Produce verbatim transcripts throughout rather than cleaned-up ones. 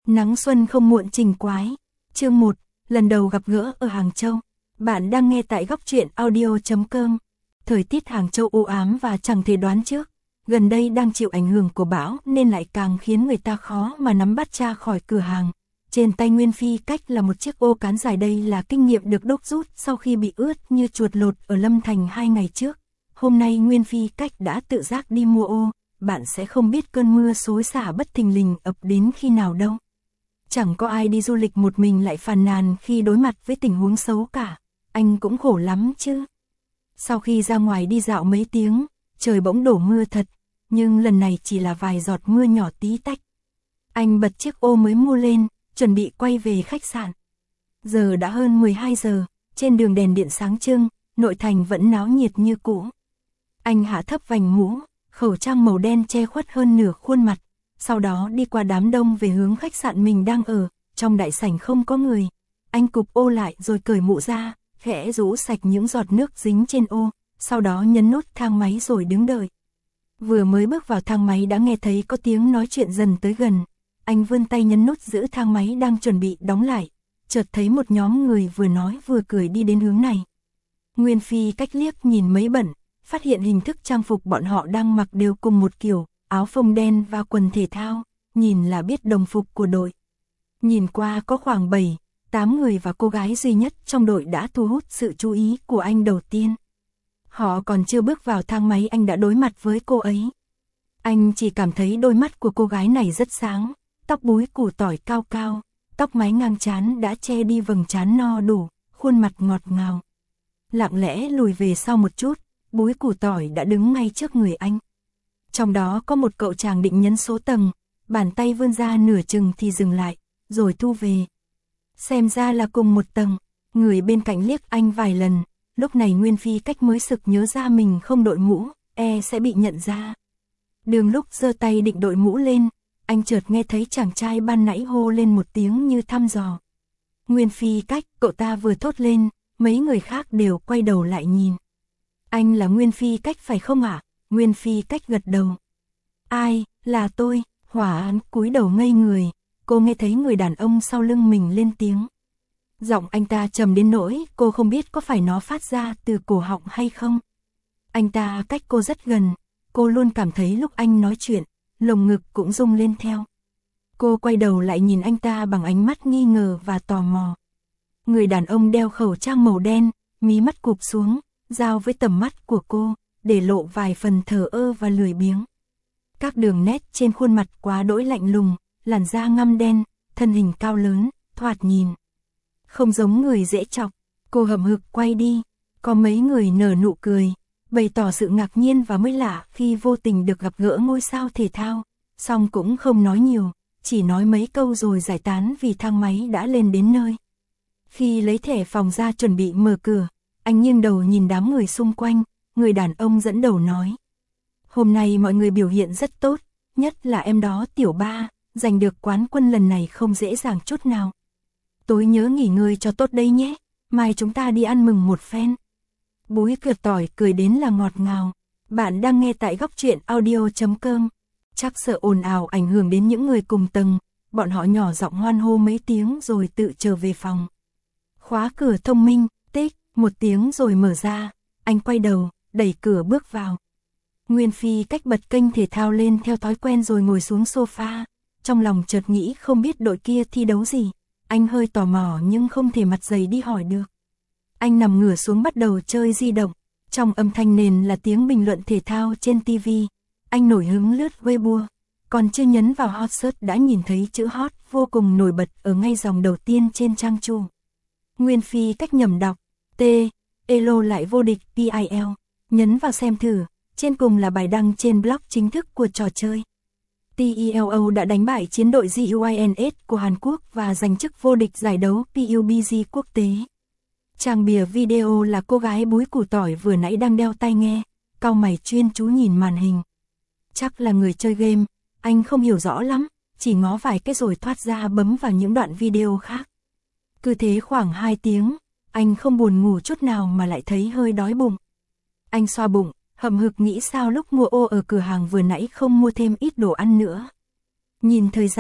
Nắng xuân không muộn trình quái. Chương một, lần đầu gặp gỡ ở Hàng Châu. Bạn đang nghe tại góc truyện audio chấm com. Thời tiết Hàng Châu u ám và chẳng thể đoán trước. Gần đây đang chịu ảnh hưởng của bão nên lại càng khiến người ta khó mà nắm bắt ra khỏi cửa hàng. Trên tay Nguyên Phi Cách là một chiếc ô cán dài, đây là kinh nghiệm được đúc rút sau khi bị ướt như chuột lột ở Lâm Thành hai ngày trước. Hôm nay Nguyên Phi Cách đã tự giác đi mua ô, bạn sẽ không biết cơn mưa xối xả bất thình lình ập đến khi nào đâu. Chẳng có ai đi du lịch một mình lại phàn nàn khi đối mặt với tình huống xấu cả, anh cũng khổ lắm chứ. Sau khi ra ngoài đi dạo mấy tiếng, trời bỗng đổ mưa thật, nhưng lần này chỉ là vài giọt mưa nhỏ tí tách. Anh bật chiếc ô mới mua lên, chuẩn bị quay về khách sạn. Giờ đã hơn mười hai giờ, trên đường đèn điện sáng trưng, nội thành vẫn náo nhiệt như cũ. Anh hạ thấp vành mũ, khẩu trang màu đen che khuất hơn nửa khuôn mặt, sau đó đi qua đám đông về hướng khách sạn mình đang ở. Trong đại sảnh không có người, anh cụp ô lại rồi cởi mũ ra, khẽ rũ sạch những giọt nước dính trên ô, sau đó nhấn nút thang máy rồi đứng đợi. Vừa mới bước vào thang máy đã nghe thấy có tiếng nói chuyện dần tới gần. Anh vươn tay nhấn nút giữ thang máy đang chuẩn bị đóng lại, chợt thấy một nhóm người vừa nói vừa cười đi đến hướng này. Nguyên Phi Cách liếc nhìn mấy bận, phát hiện hình thức trang phục bọn họ đang mặc đều cùng một kiểu, áo phông đen và quần thể thao, nhìn là biết đồng phục của đội. Nhìn qua có khoảng bảy, tám người và cô gái duy nhất trong đội đã thu hút sự chú ý của anh đầu tiên. Họ còn chưa bước vào thang máy anh đã đối mặt với cô ấy. Anh chỉ cảm thấy đôi mắt của cô gái này rất sáng, tóc búi củ tỏi cao cao, tóc mái ngang trán đã che đi vầng trán no đủ, khuôn mặt ngọt ngào. Lặng lẽ lùi về sau một chút, búi củ tỏi đã đứng ngay trước người anh. Trong đó có một cậu chàng định nhấn số tầng, bàn tay vươn ra nửa chừng thì dừng lại, rồi thu về. Xem ra là cùng một tầng, người bên cạnh liếc anh vài lần, lúc này Nguyên Phi Cách mới sực nhớ ra mình không đội mũ, e sẽ bị nhận ra. Đường lúc giơ tay định đội mũ lên, anh chợt nghe thấy chàng trai ban nãy hô lên một tiếng như thăm dò. Nguyên Phi Cách, cậu ta vừa thốt lên, mấy người khác đều quay đầu lại nhìn. Anh là Nguyên Phi Cách phải không ạ? À? Nguyên Phi Cách gật đầu. Ai, là tôi, Hỏa Án cúi đầu ngây người, cô nghe thấy người đàn ông sau lưng mình lên tiếng. Giọng anh ta trầm đến nỗi cô không biết có phải nó phát ra từ cổ họng hay không. Anh ta cách cô rất gần, cô luôn cảm thấy lúc anh nói chuyện, lồng ngực cũng rung lên theo. Cô quay đầu lại nhìn anh ta bằng ánh mắt nghi ngờ và tò mò. Người đàn ông đeo khẩu trang màu đen, mí mắt cụp xuống, giao với tầm mắt của cô, để lộ vài phần thờ ơ và lười biếng. Các đường nét trên khuôn mặt quá đỗi lạnh lùng, làn da ngăm đen, thân hình cao lớn, thoạt nhìn không giống người dễ chọc. Cô hậm hực quay đi, có mấy người nở nụ cười, bày tỏ sự ngạc nhiên và mới lạ khi vô tình được gặp gỡ ngôi sao thể thao, song cũng không nói nhiều, chỉ nói mấy câu rồi giải tán vì thang máy đã lên đến nơi. Khi lấy thẻ phòng ra chuẩn bị mở cửa, anh nghiêng đầu nhìn đám người xung quanh, người đàn ông dẫn đầu nói. Hôm nay mọi người biểu hiện rất tốt, nhất là em đó Tiểu Ba, giành được quán quân lần này không dễ dàng chút nào. Tối nhớ nghỉ ngơi cho tốt đây nhé, mai chúng ta đi ăn mừng một phen. Búi củ tỏi cười đến là ngọt ngào. Bạn đang nghe tại góc truyện audio chấm com. Chắc sợ ồn ào ảnh hưởng đến những người cùng tầng, bọn họ nhỏ giọng hoan hô mấy tiếng rồi tự trở về phòng. Khóa cửa thông minh, tích, một tiếng rồi mở ra, anh quay đầu, đẩy cửa bước vào. Nguyên Phi Cách bật kênh thể thao lên theo thói quen rồi ngồi xuống sofa, trong lòng chợt nghĩ không biết đội kia thi đấu gì, anh hơi tò mò nhưng không thể mặt dày đi hỏi được. Anh nằm ngửa xuống bắt đầu chơi di động, trong âm thanh nền là tiếng bình luận thể thao trên ti vi, anh nổi hứng lướt Weibo, còn chưa nhấn vào hot search đã nhìn thấy chữ hot vô cùng nổi bật ở ngay dòng đầu tiên trên trang chủ. Nguyên Phi Cách nhầm đọc, T, Elo lại vô địch pê i lờ, nhấn vào xem thử, trên cùng là bài đăng trên blog chính thức của trò chơi. tê e lờ o đã đánh bại chiến đội giê u i en ét của Hàn Quốc và giành chức vô địch giải đấu pê u bê giê quốc tế. Trang bìa video là cô gái búi củ tỏi vừa nãy đang đeo tai nghe, cau mày chuyên chú nhìn màn hình. Chắc là người chơi game, anh không hiểu rõ lắm, chỉ ngó vài cái rồi thoát ra bấm vào những đoạn video khác. Cứ thế khoảng hai tiếng, anh không buồn ngủ chút nào mà lại thấy hơi đói bụng. Anh xoa bụng, hậm hực nghĩ sao lúc mua ô ở cửa hàng vừa nãy không mua thêm ít đồ ăn nữa. Nhìn thời gian,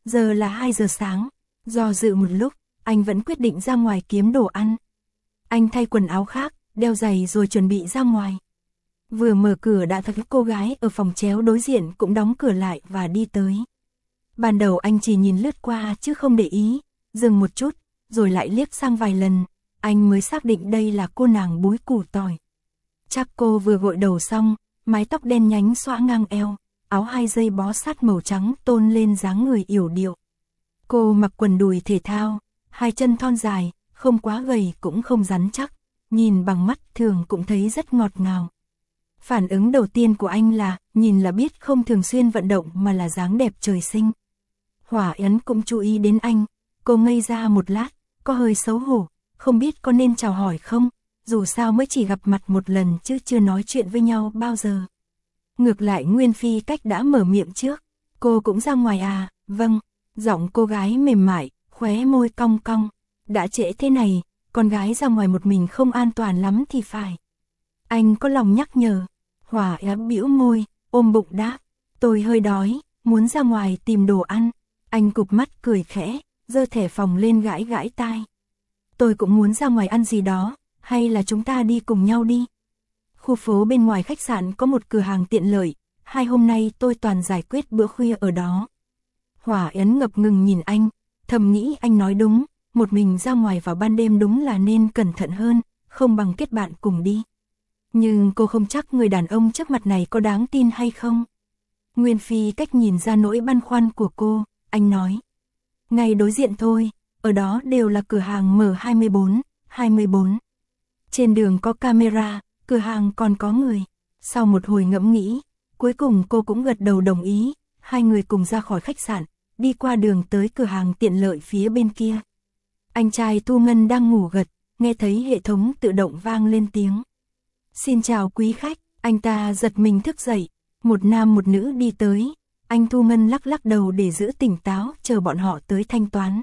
giờ là hai giờ sáng. Do dự một lúc, anh vẫn quyết định ra ngoài kiếm đồ ăn. Anh thay quần áo khác, đeo giày rồi chuẩn bị ra ngoài. Vừa mở cửa đã thấy cô gái ở phòng chéo đối diện cũng đóng cửa lại và đi tới. Ban đầu anh chỉ nhìn lướt qua chứ không để ý, dừng một chút, rồi lại liếc sang vài lần, anh mới xác định đây là cô nàng búi củ tỏi. Chắc cô vừa gội đầu xong, mái tóc đen nhánh xõa ngang eo, áo hai dây bó sát màu trắng tôn lên dáng người yểu điệu. Cô mặc quần đùi thể thao, hai chân thon dài, không quá gầy cũng không rắn chắc, nhìn bằng mắt thường cũng thấy rất ngọt ngào. Phản ứng đầu tiên của anh là, nhìn là biết không thường xuyên vận động mà là dáng đẹp trời sinh. Hỏa Yến cũng chú ý đến anh, cô ngây ra một lát, có hơi xấu hổ, không biết có nên chào hỏi không, dù sao mới chỉ gặp mặt một lần chứ chưa nói chuyện với nhau bao giờ. Ngược lại Nguyên Phi Cách đã mở miệng trước, cô cũng ra ngoài à, vâng, giọng cô gái mềm mại, khóe môi cong cong, đã trễ thế này, con gái ra ngoài một mình không an toàn lắm thì phải. Anh có lòng nhắc nhở, Hỏa Yến bĩu môi, ôm bụng đáp, tôi hơi đói, muốn ra ngoài tìm đồ ăn. Anh cụp mắt cười khẽ, giơ thẻ phòng lên gãi gãi tai. Tôi cũng muốn ra ngoài ăn gì đó, hay là chúng ta đi cùng nhau đi. Khu phố bên ngoài khách sạn có một cửa hàng tiện lợi, hai hôm nay tôi toàn giải quyết bữa khuya ở đó. Hỏa Yến ngập ngừng nhìn anh, thầm nghĩ anh nói đúng, một mình ra ngoài vào ban đêm đúng là nên cẩn thận hơn, không bằng kết bạn cùng đi. Nhưng cô không chắc người đàn ông trước mặt này có đáng tin hay không. Nguyên Phi Cách nhìn ra nỗi băn khoăn của cô, anh nói. Ngay đối diện thôi, ở đó đều là cửa hàng M hai mươi bốn, hai mươi bốn. Trên đường có camera, cửa hàng còn có người. Sau một hồi ngẫm nghĩ, cuối cùng cô cũng gật đầu đồng ý, hai người cùng ra khỏi khách sạn, đi qua đường tới cửa hàng tiện lợi phía bên kia. Anh trai Thu Ngân đang ngủ gật, nghe thấy hệ thống tự động vang lên tiếng. Xin chào quý khách, anh ta giật mình thức dậy, một nam một nữ đi tới, anh Thu Ngân lắc lắc đầu để giữ tỉnh táo chờ bọn họ tới thanh toán.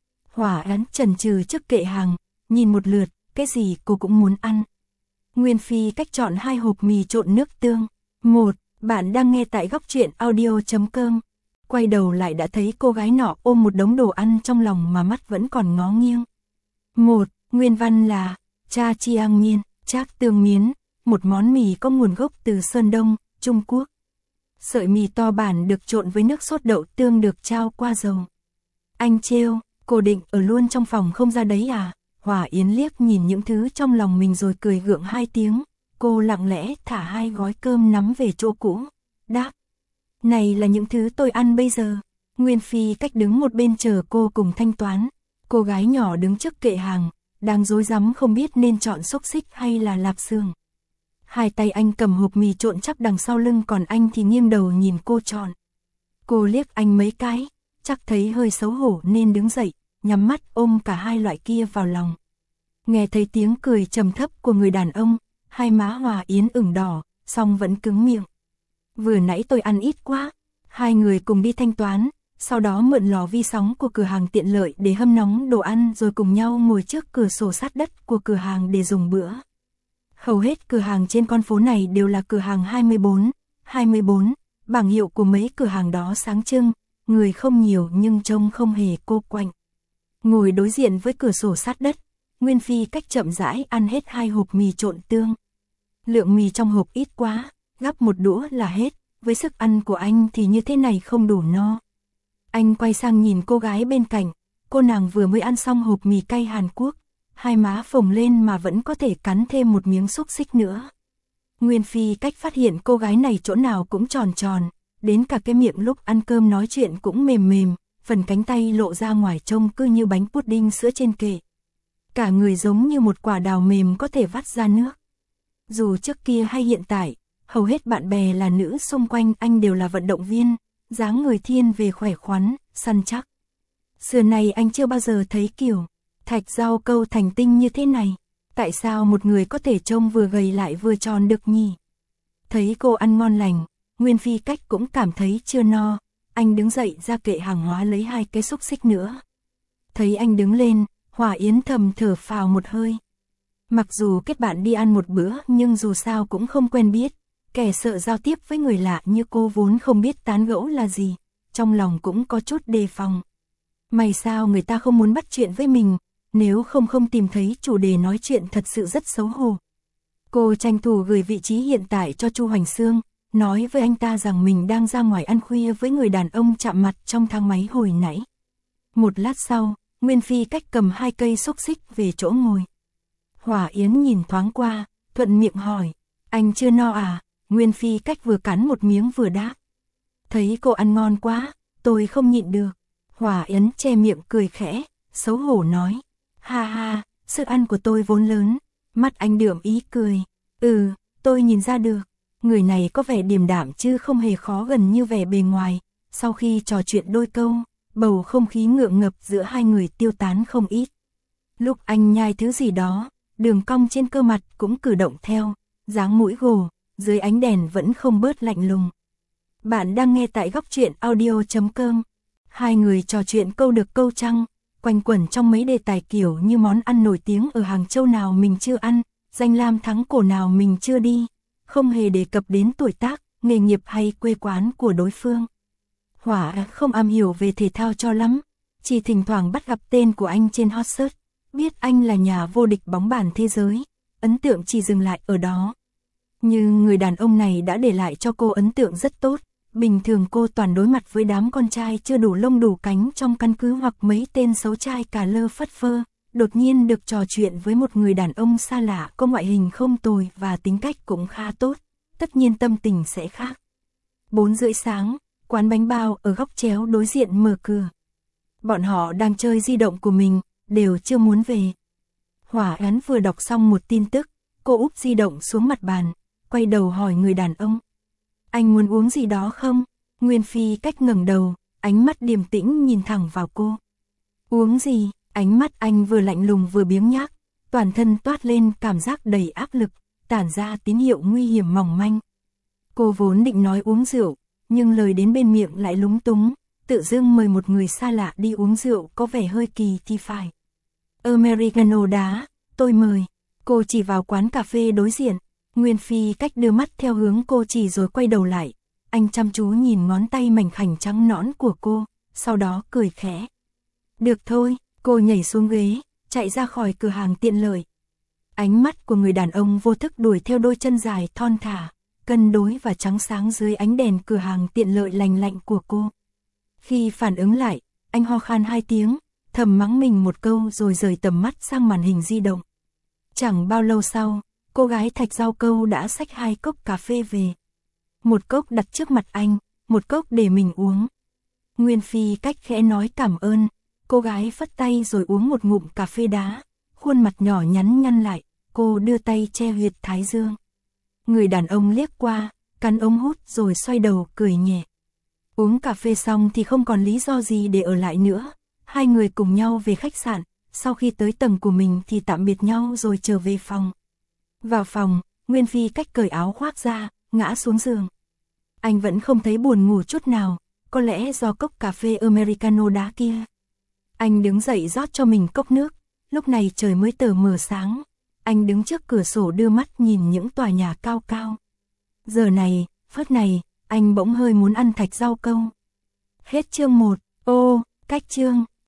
Hỏa Yến chần chừ trước kệ hàng, nhìn một lượt, cái gì cô cũng muốn ăn. Nguyên Phi Cách chọn hai hộp mì trộn nước tương. Một, bạn đang nghe tại góc truyện audio chấm com. Quay đầu lại đã thấy cô gái nọ ôm một đống đồ ăn trong lòng mà mắt vẫn còn ngó nghiêng. Một, nguyên văn là cha chiang miên, chác tương miến, một món mì có nguồn gốc từ Sơn Đông, Trung Quốc. Sợi mì to bản được trộn với nước sốt đậu tương được trao qua dầu. Anh trêu, cô định ở luôn trong phòng không ra đấy à? Hỏa Yến liếc nhìn những thứ trong lòng mình rồi cười gượng hai tiếng. Cô lặng lẽ thả hai gói cơm nắm về chỗ cũ. Đáp, này là những thứ tôi ăn bây giờ. Nguyên Phi Cách đứng một bên chờ cô cùng thanh toán. Cô gái nhỏ đứng trước kệ hàng, đang rối rắm không biết nên chọn xúc xích hay là lạp xương. Hai tay anh cầm hộp mì trộn chắc đằng sau lưng còn anh thì nghiêng đầu nhìn cô chọn. Cô liếc anh mấy cái, chắc thấy hơi xấu hổ nên đứng dậy, nhắm mắt ôm cả hai loại kia vào lòng. Nghe thấy tiếng cười trầm thấp của người đàn ông, hai má Hỏa Yến ửng đỏ, song vẫn cứng miệng. Vừa nãy tôi ăn ít quá. Hai người cùng đi thanh toán, sau đó mượn lò vi sóng của cửa hàng tiện lợi để hâm nóng đồ ăn rồi cùng nhau ngồi trước cửa sổ sát đất của cửa hàng để dùng bữa. Hầu hết cửa hàng trên con phố này đều là cửa hàng hai mươi bốn, hai mươi bốn, bảng hiệu của mấy cửa hàng đó sáng trưng, người không nhiều nhưng trông không hề cô quạnh. Ngồi đối diện với cửa sổ sát đất, Nguyên Phi Cách chậm rãi ăn hết hai hộp mì trộn tương. Lượng mì trong hộp ít quá, gắp một đũa là hết, với sức ăn của anh thì như thế này không đủ no. Anh quay sang nhìn cô gái bên cạnh, cô nàng vừa mới ăn xong hộp mì cay Hàn Quốc, hai má phồng lên mà vẫn có thể cắn thêm một miếng xúc xích nữa. Nguyên Phi Cách phát hiện cô gái này chỗ nào cũng tròn tròn, đến cả cái miệng lúc ăn cơm nói chuyện cũng mềm mềm, phần cánh tay lộ ra ngoài trông cứ như bánh pudding sữa trên kệ. Cả người giống như một quả đào mềm có thể vắt ra nước. Dù trước kia hay hiện tại, hầu hết bạn bè là nữ xung quanh anh đều là vận động viên, dáng người thiên về khỏe khoắn, săn chắc. Xưa này anh chưa bao giờ thấy kiểu thạch rau câu thành tinh như thế này. Tại sao một người có thể trông vừa gầy lại vừa tròn được nhỉ? Thấy cô ăn ngon lành, Nguyên Phi Cách cũng cảm thấy chưa no. Anh đứng dậy ra kệ hàng hóa lấy hai cái xúc xích nữa. Thấy anh đứng lên, Hỏa Yến thầm thở phào một hơi. Mặc dù kết bạn đi ăn một bữa nhưng dù sao cũng không quen biết. Kẻ sợ giao tiếp với người lạ như cô vốn không biết tán gẫu là gì. trong lòng cũng có chút đề phòng. May sao người ta không muốn bắt chuyện với mình, nếu không không tìm thấy chủ đề nói chuyện thật sự rất xấu hổ. Cô tranh thủ gửi vị trí hiện tại cho Chu Hoành Xương, nói với anh ta rằng mình đang ra ngoài ăn khuya với người đàn ông chạm mặt trong thang máy hồi nãy. Một lát sau, Nguyên Phi Cách cầm hai cây xúc xích về chỗ ngồi. Hỏa Yến nhìn thoáng qua, thuận miệng hỏi, anh chưa no à? Nguyên Phi Cách vừa cắn một miếng vừa đáp. Thấy cô ăn ngon quá, tôi không nhịn được. Hỏa Yến che miệng cười khẽ, xấu hổ nói, ha ha, sức ăn của tôi vốn lớn. Mắt anh đượm ý cười, ừ, tôi nhìn ra được, người này có vẻ điềm đạm chứ không hề khó gần như vẻ bề ngoài. Sau khi trò chuyện đôi câu, bầu không khí ngượng ngập giữa hai người tiêu tán không ít. Lúc anh nhai thứ gì đó, đường cong trên cơ mặt cũng cử động theo, dáng mũi gồ, dưới ánh đèn vẫn không bớt lạnh lùng. Bạn đang nghe tại góc truyện audio chấm com. Hai người trò chuyện câu được câu trăng, quanh quẩn trong mấy đề tài kiểu như món ăn nổi tiếng ở Hàng Châu nào mình chưa ăn, danh lam thắng cổ nào mình chưa đi, không hề đề cập đến tuổi tác, nghề nghiệp hay quê quán của đối phương. Hỏa không am hiểu về thể thao cho lắm, chỉ thỉnh thoảng bắt gặp tên của anh trên hot search, biết anh là nhà vô địch bóng bàn thế giới, ấn tượng chỉ dừng lại ở đó. Nhưng người đàn ông này đã để lại cho cô ấn tượng rất tốt. Bình thường cô toàn đối mặt với đám con trai chưa đủ lông đủ cánh trong căn cứ hoặc mấy tên xấu trai cả lơ phất phơ, đột nhiên được trò chuyện với một người đàn ông xa lạ có ngoại hình không tồi và tính cách cũng khá tốt, tất nhiên tâm tình sẽ khác. Bốn rưỡi sáng, quán bánh bao ở góc chéo đối diện mở cửa. Bọn họ đang chơi di động của mình, đều chưa muốn về. Hỏa Yến vừa đọc xong một tin tức, cô úp di động xuống mặt bàn, quay đầu hỏi người đàn ông. Anh muốn uống gì đó không? Nguyên Phi Cách ngẩng đầu, ánh mắt điềm tĩnh nhìn thẳng vào cô. Uống gì? Ánh mắt anh vừa lạnh lùng vừa biếng nhác, toàn thân toát lên cảm giác đầy áp lực, tản ra tín hiệu nguy hiểm mỏng manh. Cô vốn định nói uống rượu, nhưng lời đến bên miệng lại lúng túng, tự dưng mời một người xa lạ đi uống rượu có vẻ hơi kỳ thì phải. Americano đá, tôi mời. Cô chỉ vào quán cà phê đối diện. Nguyên Phi Cách đưa mắt theo hướng cô chỉ rồi quay đầu lại. Anh chăm chú nhìn ngón tay mảnh khảnh trắng nõn của cô, sau đó cười khẽ. Được thôi, cô nhảy xuống ghế, chạy ra khỏi cửa hàng tiện lợi. Ánh mắt của người đàn ông vô thức đuổi theo đôi chân dài thon thả, cân đối và trắng sáng dưới ánh đèn cửa hàng tiện lợi lành lạnh của cô. Khi phản ứng lại, anh ho khan hai tiếng, thầm mắng mình một câu rồi rời tầm mắt sang màn hình di động. Chẳng bao lâu sau, cô gái Thạch Rau Câu đã xách hai cốc cà phê về. Một cốc đặt trước mặt anh, một cốc để mình uống. Nguyên Phi Cách khẽ nói cảm ơn, cô gái phất tay rồi uống một ngụm cà phê đá, khuôn mặt nhỏ nhắn nhăn lại, cô đưa tay che huyệt thái dương. Người đàn ông liếc qua, cắn ống hút rồi xoay đầu cười nhẹ. Uống cà phê xong thì không còn lý do gì để ở lại nữa, hai người cùng nhau về khách sạn, sau khi tới tầng của mình thì tạm biệt nhau rồi trở về phòng. Vào phòng, Nguyên Phi Cách cởi áo khoác ra, ngã xuống giường. Anh vẫn không thấy buồn ngủ chút nào, có lẽ do cốc cà phê Americano đá kia. Anh đứng dậy rót cho mình cốc nước, lúc này trời mới tờ mờ sáng. Anh đứng trước cửa sổ đưa mắt nhìn những tòa nhà cao cao. Giờ này, phút này, anh bỗng hơi muốn ăn thạch rau câu. Hết chương một, ô, cách chương.